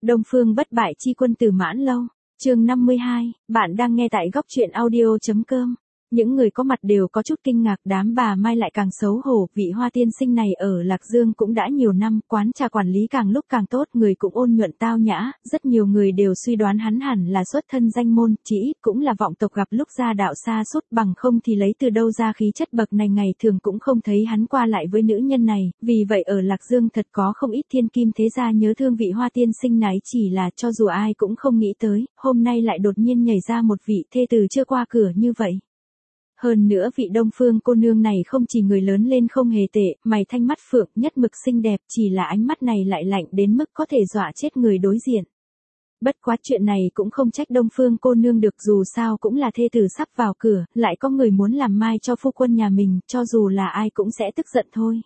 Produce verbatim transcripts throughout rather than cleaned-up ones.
Đông Phương Bất Bại chi quân Từ Mãn Lâu, chương năm mươi hai, bạn đang nghe tại góc truyện audio.com. Những người có mặt đều có chút kinh ngạc, đám bà Mai lại càng xấu hổ, vị Hoa tiên sinh này ở Lạc Dương cũng đã nhiều năm, quán trà quản lý càng lúc càng tốt, người cũng ôn nhuận tao nhã, rất nhiều người đều suy đoán hắn hẳn là xuất thân danh môn, chỉ ít cũng là vọng tộc gặp lúc ra đạo xa suốt, bằng không thì lấy từ đâu ra khí chất bậc này, ngày thường cũng không thấy hắn qua lại với nữ nhân này, vì vậy ở Lạc Dương thật có không ít thiên kim thế gia nhớ thương vị Hoa tiên sinh này, chỉ là cho dù ai cũng không nghĩ tới, hôm nay lại đột nhiên nhảy ra một vị thê tử chưa qua cửa như vậy. Hơn nữa vị Đông Phương cô nương này không chỉ người lớn lên không hề tệ, mày thanh mắt phượng nhất mực xinh đẹp, chỉ là ánh mắt này lại lạnh đến mức có thể dọa chết người đối diện. Bất quá chuyện này cũng không trách Đông Phương cô nương được, dù sao cũng là thê tử sắp vào cửa, lại có người muốn làm mai cho phu quân nhà mình, cho dù là ai cũng sẽ tức giận thôi.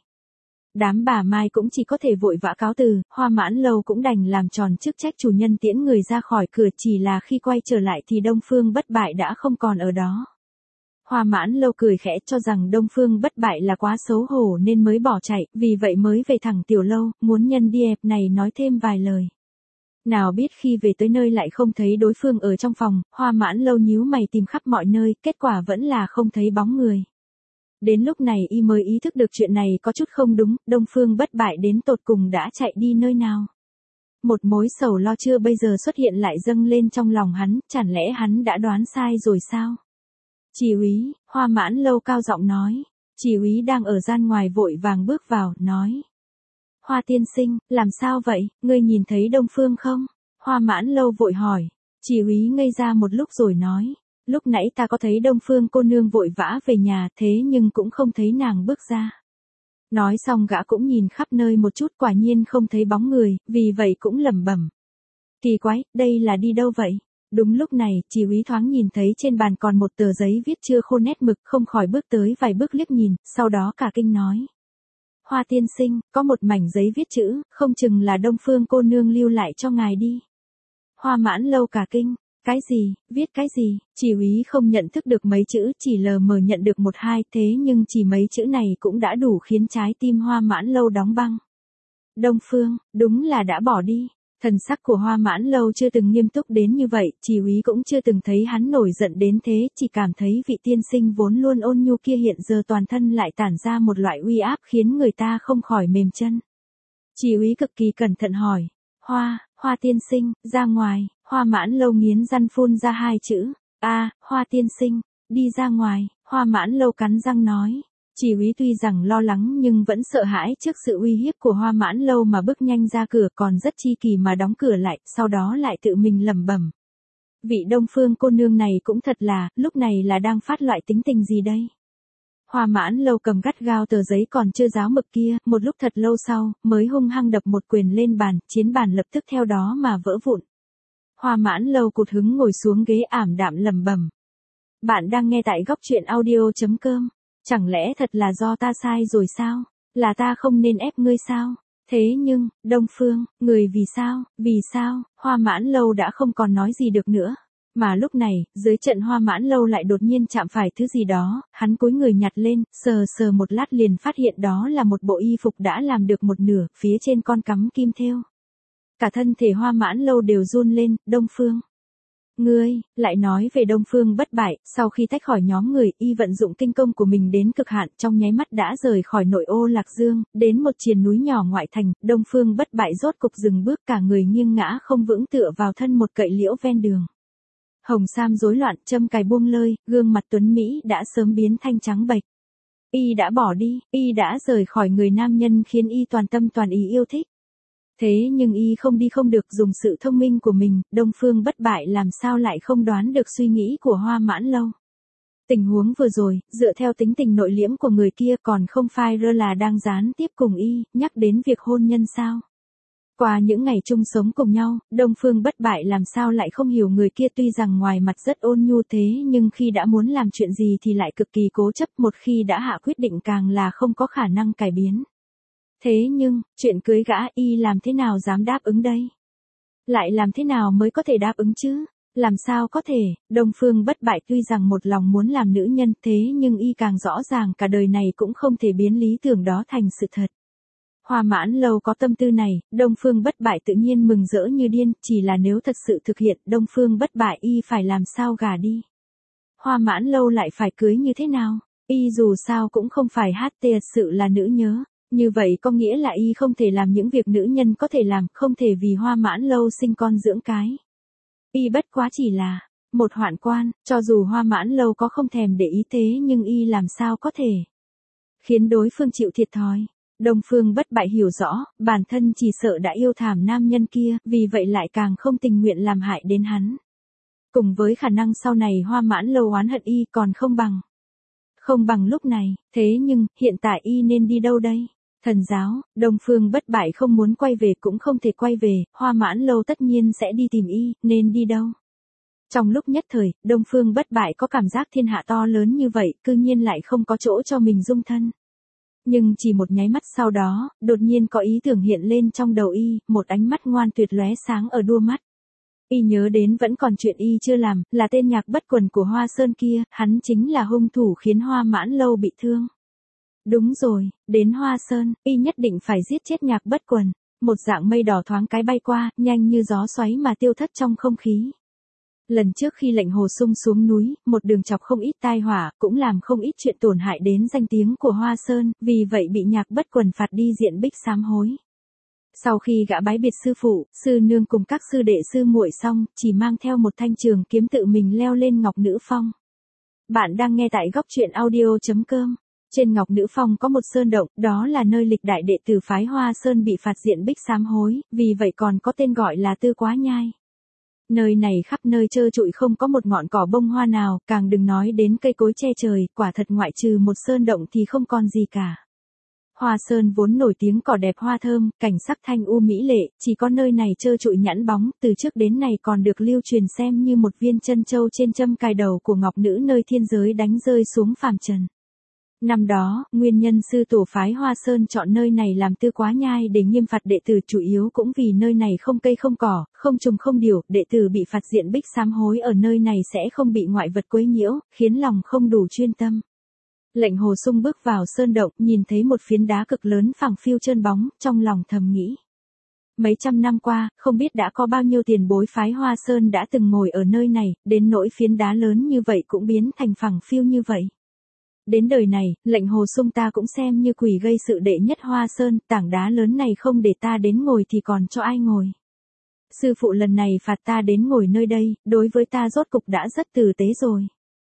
Đám bà Mai cũng chỉ có thể vội vã cáo từ, Hoa Mãn Lâu cũng đành làm tròn chức trách chủ nhân tiễn người ra khỏi cửa, chỉ là khi quay trở lại thì Đông Phương Bất Bại đã không còn ở đó. Hoa Mãn Lâu cười khẽ cho rằng Đông Phương Bất Bại là quá xấu hổ nên mới bỏ chạy, vì vậy mới về thẳng tiểu lâu, muốn nhân đi ẹp này nói thêm vài lời. Nào biết khi về tới nơi lại không thấy đối phương ở trong phòng, Hoa Mãn Lâu nhíu mày tìm khắp mọi nơi, kết quả vẫn là không thấy bóng người. Đến lúc này y mới ý thức được chuyện này có chút không đúng, Đông Phương Bất Bại đến tột cùng đã chạy đi nơi nào. Một mối sầu lo chưa bây giờ xuất hiện lại dâng lên trong lòng hắn, chẳng lẽ hắn đã đoán sai rồi sao? Chỉ úy, Hoa Mãn Lâu cao giọng nói. Chỉ úy đang ở gian ngoài vội vàng bước vào, nói. Hoa tiên sinh, làm sao vậy, ngươi nhìn thấy Đông Phương không? Hoa Mãn Lâu vội hỏi. Chỉ úy ngây ra một lúc rồi nói. Lúc nãy ta có thấy Đông Phương cô nương vội vã về nhà, thế nhưng cũng không thấy nàng bước ra. Nói xong gã cũng nhìn khắp nơi một chút, quả nhiên không thấy bóng người, vì vậy cũng lẩm bẩm. Kỳ quái, đây là đi đâu vậy? Đúng lúc này, chỉ úy thoáng nhìn thấy trên bàn còn một tờ giấy viết chưa khô nét mực, không khỏi bước tới vài bước liếc nhìn, sau đó cả kinh nói. Hoa tiên sinh, có một mảnh giấy viết chữ, không chừng là Đông Phương cô nương lưu lại cho ngài đi. Hoa Mãn Lâu cả kinh, cái gì, viết cái gì, chỉ úy không nhận thức được mấy chữ, chỉ lờ mờ nhận được một hai, thế nhưng chỉ mấy chữ này cũng đã đủ khiến trái tim Hoa Mãn Lâu đóng băng. Đông Phương, đúng là đã bỏ đi. Thần sắc của Hoa Mãn Lâu chưa từng nghiêm túc đến như vậy, chỉ úy cũng chưa từng thấy hắn nổi giận đến thế, chỉ cảm thấy vị tiên sinh vốn luôn ôn nhu kia hiện giờ toàn thân lại tản ra một loại uy áp khiến người ta không khỏi mềm chân. Chỉ úy cực kỳ cẩn thận hỏi, Hoa, Hoa tiên sinh, ra ngoài, Hoa Mãn Lâu nghiến răng phun ra hai chữ, a, Hoa tiên sinh, đi ra ngoài, Hoa Mãn Lâu cắn răng nói. Chỉ úy tuy rằng lo lắng nhưng vẫn sợ hãi trước sự uy hiếp của Hoa Mãn Lâu mà bước nhanh ra cửa, còn rất chi kỳ mà đóng cửa lại, sau đó lại tự mình lẩm bẩm. Vị Đông Phương cô nương này cũng thật là, lúc này là đang phát loại tính tình gì đây? Hoa Mãn Lâu cầm gắt gao tờ giấy còn chưa ráo mực kia, một lúc thật lâu sau, mới hung hăng đập một quyền lên bàn, chiến bàn lập tức theo đó mà vỡ vụn. Hoa Mãn Lâu cụt hứng ngồi xuống ghế ảm đạm lẩm bẩm. Bạn đang nghe tại góc truyện audio.com. Chẳng lẽ thật là do ta sai rồi sao? Là ta không nên ép ngươi sao? Thế nhưng, Đông Phương, người vì sao, vì sao? Hoa Mãn Lâu đã không còn nói gì được nữa. Mà lúc này, dưới trận Hoa Mãn Lâu lại đột nhiên chạm phải thứ gì đó, hắn cúi người nhặt lên, sờ sờ một lát liền phát hiện đó là một bộ y phục đã làm được một nửa, phía trên con cắm kim thêu. Cả thân thể Hoa Mãn Lâu đều run lên, Đông Phương. Ngươi, lại nói về Đông Phương Bất Bại, sau khi tách khỏi nhóm người, y vận dụng kinh công của mình đến cực hạn, trong nháy mắt đã rời khỏi nội ô Lạc Dương, đến một triền núi nhỏ ngoại thành, Đông Phương Bất Bại rốt cục dừng bước, cả người nghiêng ngã không vững tựa vào thân một cậy liễu ven đường. Hồng sam rối loạn, châm cài buông lơi, gương mặt tuấn Mỹ đã sớm biến thanh trắng bệch. Y đã bỏ đi, y đã rời khỏi người nam nhân khiến y toàn tâm toàn ý yêu thích. Thế nhưng y không đi không được, dùng sự thông minh của mình, Đông Phương Bất Bại làm sao lại không đoán được suy nghĩ của Hoa Mãn Lâu. Tình huống vừa rồi, dựa theo tính tình nội liễm của người kia còn không phai rơ là đang gián tiếp cùng y, nhắc đến việc hôn nhân sao. Qua những ngày chung sống cùng nhau, Đông Phương Bất Bại làm sao lại không hiểu người kia tuy rằng ngoài mặt rất ôn nhu thế nhưng khi đã muốn làm chuyện gì thì lại cực kỳ cố chấp, một khi đã hạ quyết định càng là không có khả năng cải biến. Thế nhưng, chuyện cưới gã y làm thế nào dám đáp ứng đây? Lại làm thế nào mới có thể đáp ứng chứ? Làm sao có thể, Đông Phương Bất Bại tuy rằng một lòng muốn làm nữ nhân thế nhưng y càng rõ ràng cả đời này cũng không thể biến lý tưởng đó thành sự thật. Hoa Mãn Lâu có tâm tư này, Đông Phương Bất Bại tự nhiên mừng rỡ như điên, chỉ là nếu thật sự thực hiện, Đông Phương Bất Bại y phải làm sao gả đi. Hoa Mãn Lâu lại phải cưới như thế nào? Y dù sao cũng không phải hát tê thật sự là nữ nhớ, như vậy có nghĩa là y không thể làm những việc nữ nhân có thể làm, không thể vì Hoa Mãn Lâu sinh con dưỡng cái. Y bất quá chỉ là một hoạn quan, cho dù Hoa Mãn Lâu có không thèm để ý thế nhưng y làm sao có thể khiến đối phương chịu thiệt thòi. Đông Phương Bất Bại hiểu rõ, bản thân chỉ sợ đã yêu thảm nam nhân kia, vì vậy lại càng không tình nguyện làm hại đến hắn. Cùng với khả năng sau này Hoa Mãn Lâu oán hận y còn không bằng. Không bằng lúc này, thế nhưng, hiện tại y nên đi đâu đây? Thần giáo, Đông Phương Bất Bại không muốn quay về cũng không thể quay về, Hoa Mãn Lâu tất nhiên sẽ đi tìm y, nên đi đâu? Trong lúc nhất thời, Đông Phương Bất Bại có cảm giác thiên hạ to lớn như vậy, cư nhiên lại không có chỗ cho mình dung thân. Nhưng chỉ một nháy mắt sau đó, đột nhiên có ý tưởng hiện lên trong đầu y, một ánh mắt ngoan tuyệt lóe sáng ở đua mắt. Y nhớ đến vẫn còn chuyện y chưa làm, là tên Nhạc Bất Quần của Hoa Sơn kia, hắn chính là hung thủ khiến Hoa Mãn Lâu bị thương. Đúng rồi, đến Hoa Sơn, y nhất định phải giết chết Nhạc Bất Quần. Một dạng mây đỏ thoáng cái bay qua, nhanh như gió xoáy mà tiêu thất trong không khí. Lần trước khi lệnh Hồ Sung xuống núi, một đường chọc không ít tai họa, cũng làm không ít chuyện tổn hại đến danh tiếng của Hoa Sơn, vì vậy bị Nhạc Bất Quần phạt đi diện bích sám hối. Sau khi gã bái biệt sư phụ, sư nương cùng các sư đệ sư muội xong, chỉ mang theo một thanh trường kiếm tự mình leo lên Ngọc Nữ Phong. Bạn đang nghe tại góc truyện audio chấm com. Trên Ngọc Nữ Phong có một sơn động, đó là nơi lịch đại đệ tử phái Hoa Sơn bị phạt diện bích sám hối, vì vậy còn có tên gọi là Tư Quá Nhai. Nơi này khắp nơi trơ trụi không có một ngọn cỏ bông hoa nào, càng đừng nói đến cây cối che trời, quả thật ngoại trừ một sơn động thì không còn gì cả. Hoa Sơn vốn nổi tiếng cỏ đẹp hoa thơm, cảnh sắc thanh u mỹ lệ, chỉ có nơi này trơ trụi nhẵn bóng, từ trước đến nay còn được lưu truyền xem như một viên chân châu trên châm cài đầu của ngọc nữ nơi thiên giới đánh rơi xuống phàm trần. Năm đó, nguyên nhân sư tổ phái Hoa Sơn chọn nơi này làm Tư Quá Nhai để nghiêm phạt đệ tử chủ yếu cũng vì nơi này không cây không cỏ, không trùng không điểu, đệ tử bị phạt diện bích sám hối ở nơi này sẽ không bị ngoại vật quấy nhiễu, khiến lòng không đủ chuyên tâm. Lệnh Hồ Sung bước vào sơn động, nhìn thấy một phiến đá cực lớn phẳng phiu trơn bóng, trong lòng thầm nghĩ. Mấy trăm năm qua, không biết đã có bao nhiêu tiền bối phái Hoa Sơn đã từng ngồi ở nơi này, đến nỗi phiến đá lớn như vậy cũng biến thành phẳng phiu như vậy. Đến đời này, lệnh Hồ Sung ta cũng xem như quỷ gây sự đệ nhất Hoa Sơn, tảng đá lớn này không để ta đến ngồi thì còn cho ai ngồi. Sư phụ lần này phạt ta đến ngồi nơi đây, đối với ta rốt cục đã rất tử tế rồi.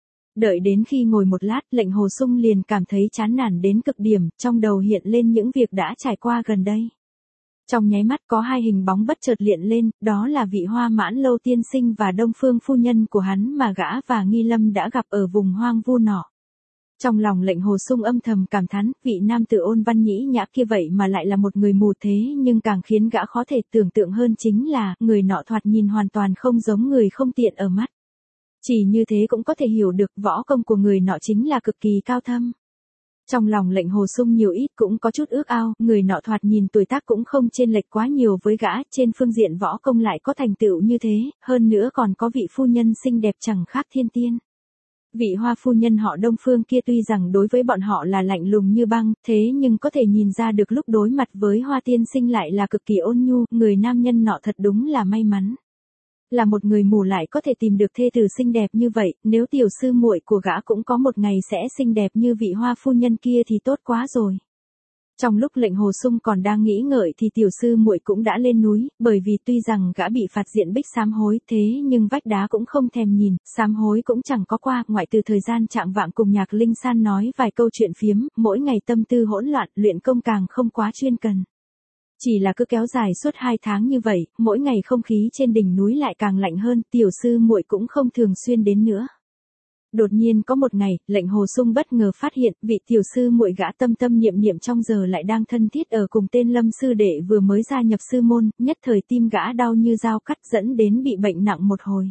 Đợi đến khi ngồi một lát, lệnh Hồ Sung liền cảm thấy chán nản đến cực điểm, trong đầu hiện lên những việc đã trải qua gần đây. Trong nháy mắt có hai hình bóng bất chợt hiện lên, đó là vị Hoa Mãn Lâu tiên sinh và Đông Phương phu nhân của hắn mà gã và Nghi Lâm đã gặp ở vùng hoang vu nọ. Trong lòng lệnh Hồ Sung âm thầm cảm thán, vị nam tử ôn văn nhĩ nhã kia vậy mà lại là một người mù thế, nhưng càng khiến gã khó thể tưởng tượng hơn chính là, người nọ thoạt nhìn hoàn toàn không giống người không tiện ở mắt. Chỉ như thế cũng có thể hiểu được võ công của người nọ chính là cực kỳ cao thâm. Trong lòng lệnh Hồ Sung nhiều ít cũng có chút ước ao, người nọ thoạt nhìn tuổi tác cũng không chênh lệch quá nhiều với gã, trên phương diện võ công lại có thành tựu như thế, hơn nữa còn có vị phu nhân xinh đẹp chẳng khác thiên tiên. Vị Hoa phu nhân họ Đông Phương kia tuy rằng đối với bọn họ là lạnh lùng như băng, thế nhưng có thể nhìn ra được lúc đối mặt với Hoa tiên sinh lại là cực kỳ ôn nhu, người nam nhân nọ thật đúng là may mắn. Là một người mù lại có thể tìm được thê tử xinh đẹp như vậy, nếu tiểu sư muội của gã cũng có một ngày sẽ xinh đẹp như vị Hoa phu nhân kia thì tốt quá rồi. Trong lúc lệnh Hồ Sung còn đang nghĩ ngợi thì tiểu sư muội cũng đã lên núi, bởi vì tuy rằng gã bị phạt diện bích sám hối, thế nhưng vách đá cũng không thèm nhìn, sám hối cũng chẳng có qua, ngoại từ thời gian trạng vạng cùng Nhạc Linh San nói vài câu chuyện phiếm, mỗi ngày tâm tư hỗn loạn, luyện công càng không quá chuyên cần. Chỉ là cứ kéo dài suốt hai tháng như vậy, mỗi ngày không khí trên đỉnh núi lại càng lạnh hơn, tiểu sư muội cũng không thường xuyên đến nữa. Đột nhiên có một ngày, lệnh Hồ Sung bất ngờ phát hiện, vị tiểu sư muội gã tâm tâm niệm niệm trong giờ lại đang thân thiết ở cùng tên Lâm sư đệ vừa mới gia nhập sư môn, nhất thời tim gã đau như dao cắt dẫn đến bị bệnh nặng một hồi.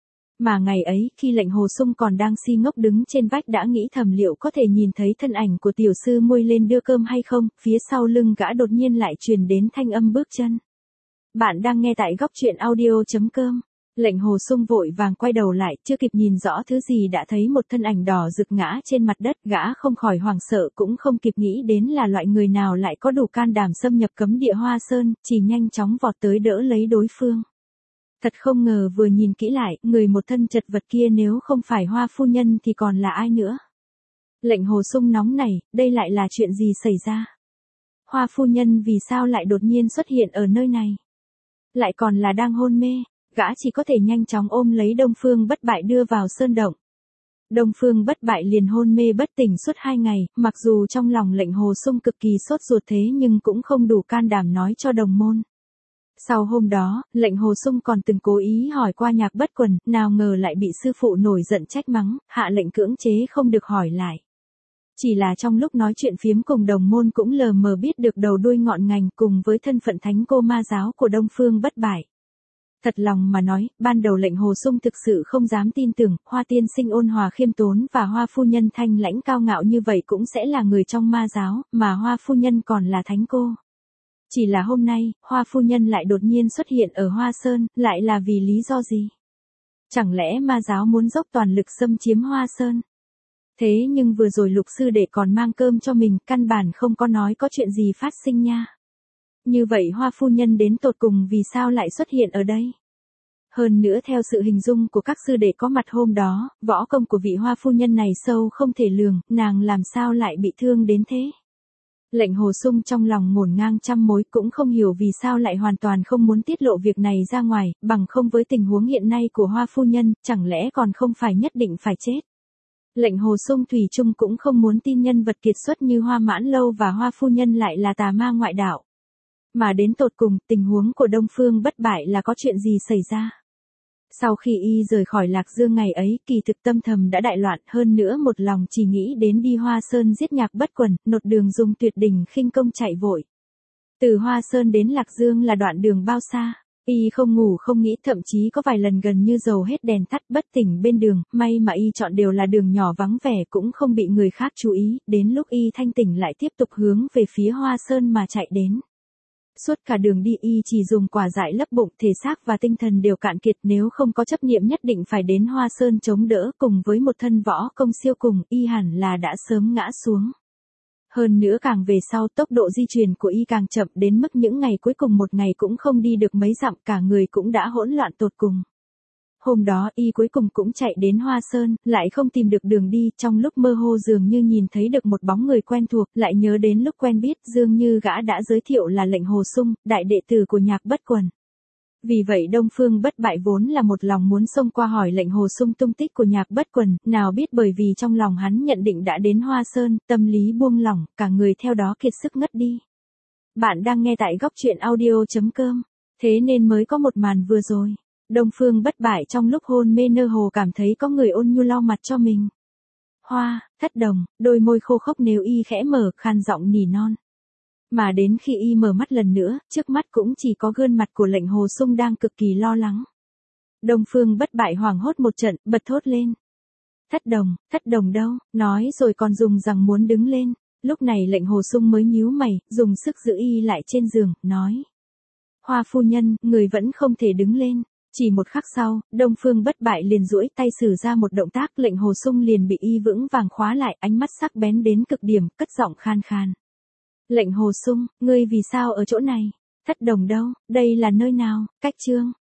Mà ngày ấy, khi lệnh Hồ Sung còn đang si ngốc đứng trên vách đã nghĩ thầm liệu có thể nhìn thấy thân ảnh của tiểu sư muội lên đưa cơm hay không, phía sau lưng gã đột nhiên lại truyền đến thanh âm bước chân. Bạn đang nghe tại góc truyện audio chấm com. Lệnh Hồ Xung vội vàng quay đầu lại, chưa kịp nhìn rõ thứ gì đã thấy một thân ảnh đỏ rực ngã trên mặt đất, gã không khỏi hoảng sợ cũng không kịp nghĩ đến là loại người nào lại có đủ can đảm xâm nhập cấm địa Hoa Sơn, chỉ nhanh chóng vọt tới đỡ lấy đối phương. Thật không ngờ vừa nhìn kỹ lại, người một thân chật vật kia nếu không phải Hoa phu nhân thì còn là ai nữa. Lệnh Hồ Xung nóng nảy, đây lại là chuyện gì xảy ra? Hoa phu nhân vì sao lại đột nhiên xuất hiện ở nơi này? Lại còn là đang hôn mê, gã chỉ có thể nhanh chóng ôm lấy Đông Phương Bất Bại đưa vào sơn động. Đông Phương Bất Bại liền hôn mê bất tỉnh suốt hai ngày, mặc dù trong lòng Lệnh Hồ Xung cực kỳ sốt ruột thế nhưng cũng không đủ can đảm nói cho đồng môn. Sau hôm đó, Lệnh Hồ Xung còn từng cố ý hỏi qua Nhạc Bất Quần, nào ngờ lại bị sư phụ nổi giận trách mắng, hạ lệnh cưỡng chế không được hỏi lại. Chỉ là trong lúc nói chuyện phiếm cùng đồng môn cũng lờ mờ biết được đầu đuôi ngọn ngành cùng với thân phận thánh cô ma giáo của Đông Phương Bất Bại. Thật lòng mà nói, ban đầu Lệnh Hồ Xung thực sự không dám tin tưởng, Hoa tiên sinh ôn hòa khiêm tốn và Hoa phu nhân thanh lãnh cao ngạo như vậy cũng sẽ là người trong ma giáo, mà Hoa phu nhân còn là thánh cô. Chỉ là hôm nay, Hoa phu nhân lại đột nhiên xuất hiện ở Hoa Sơn, lại là vì lý do gì? Chẳng lẽ ma giáo muốn dốc toàn lực xâm chiếm Hoa Sơn? Thế nhưng vừa rồi Lục sư đệ còn mang cơm cho mình, căn bản không có nói có chuyện gì phát sinh nha. Như vậy Hoa phu nhân đến tột cùng vì sao lại xuất hiện ở đây? Hơn nữa theo sự hình dung của các sư đệ có mặt hôm đó, võ công của vị Hoa phu nhân này sâu không thể lường, nàng làm sao lại bị thương đến thế? Lệnh Hồ Xung trong lòng ngổn ngang trăm mối cũng không hiểu vì sao lại hoàn toàn không muốn tiết lộ việc này ra ngoài, bằng không với tình huống hiện nay của Hoa phu nhân, chẳng lẽ còn không phải nhất định phải chết. Lệnh Hồ Xung thủy chung cũng không muốn tin nhân vật kiệt xuất như Hoa Mãn Lâu và Hoa phu nhân lại là tà ma ngoại đạo. Mà đến tột cùng, tình huống của Đông Phương Bất Bại là có chuyện gì xảy ra? Sau khi y rời khỏi Lạc Dương ngày ấy, kỳ thực tâm thầm đã đại loạn, hơn nữa một lòng chỉ nghĩ đến đi Hoa Sơn giết Nhạc Bất Quần, nột đường dùng tuyệt đỉnh khinh công chạy vội. Từ Hoa Sơn đến Lạc Dương là đoạn đường bao xa? Y không ngủ không nghĩ, thậm chí có vài lần gần như dầu hết đèn tắt bất tỉnh bên đường, may mà y chọn đều là đường nhỏ vắng vẻ cũng không bị người khác chú ý, đến lúc y thanh tỉnh lại tiếp tục hướng về phía Hoa Sơn mà chạy đến. Suốt cả đường đi y chỉ dùng quả dại lấp bụng, thể xác và tinh thần đều cạn kiệt, nếu không có chấp niệm nhất định phải đến Hoa Sơn chống đỡ cùng với một thân võ công siêu cùng, y hẳn là đã sớm ngã xuống. Hơn nữa càng về sau tốc độ di chuyển của y càng chậm đến mức những ngày cuối cùng một ngày cũng không đi được mấy dặm, cả người cũng đã hỗn loạn tột cùng. Hôm đó y cuối cùng cũng chạy đến Hoa Sơn, lại không tìm được đường đi, trong lúc mơ hồ dường như nhìn thấy được một bóng người quen thuộc, lại nhớ đến lúc quen biết dường như gã đã giới thiệu là Lệnh Hồ Xung, đại đệ tử của Nhạc Bất Quần. Vì vậy Đông Phương Bất Bại vốn là một lòng muốn xông qua hỏi Lệnh Hồ Xung tung tích của Nhạc Bất Quần, nào biết bởi vì trong lòng hắn nhận định đã đến Hoa Sơn, tâm lý buông lỏng, cả người theo đó kiệt sức ngất đi. Bạn đang nghe tại góc truyện audio chấm com, thế nên mới có một màn vừa rồi. Đông Phương Bất Bại trong lúc hôn mê nơ hồ cảm thấy có người ôn nhu lau mặt cho mình. Hoa, thất đồng, đôi môi khô khốc nếu y khẽ mở, khan giọng nỉ non. Mà đến khi y mở mắt lần nữa, trước mắt cũng chỉ có gương mặt của Lệnh Hồ Xung đang cực kỳ lo lắng. Đông Phương Bất Bại hoảng hốt một trận, bật thốt lên. Thất đồng, thất đồng đâu, nói rồi còn dùng rằng muốn đứng lên. Lúc này Lệnh Hồ Xung mới nhíu mày, dùng sức giữ y lại trên giường, nói. Hoa phu nhân, người vẫn không thể đứng lên. Chỉ một khắc sau, Đông Phương Bất Bại liền duỗi tay sử ra một động tác, Lệnh Hồ Xung liền bị y vững vàng khóa lại, ánh mắt sắc bén đến cực điểm, cất giọng khan khan. Lệnh Hồ Xung, ngươi vì sao ở chỗ này? Thất đồng đâu, đây là nơi nào? Cách chương.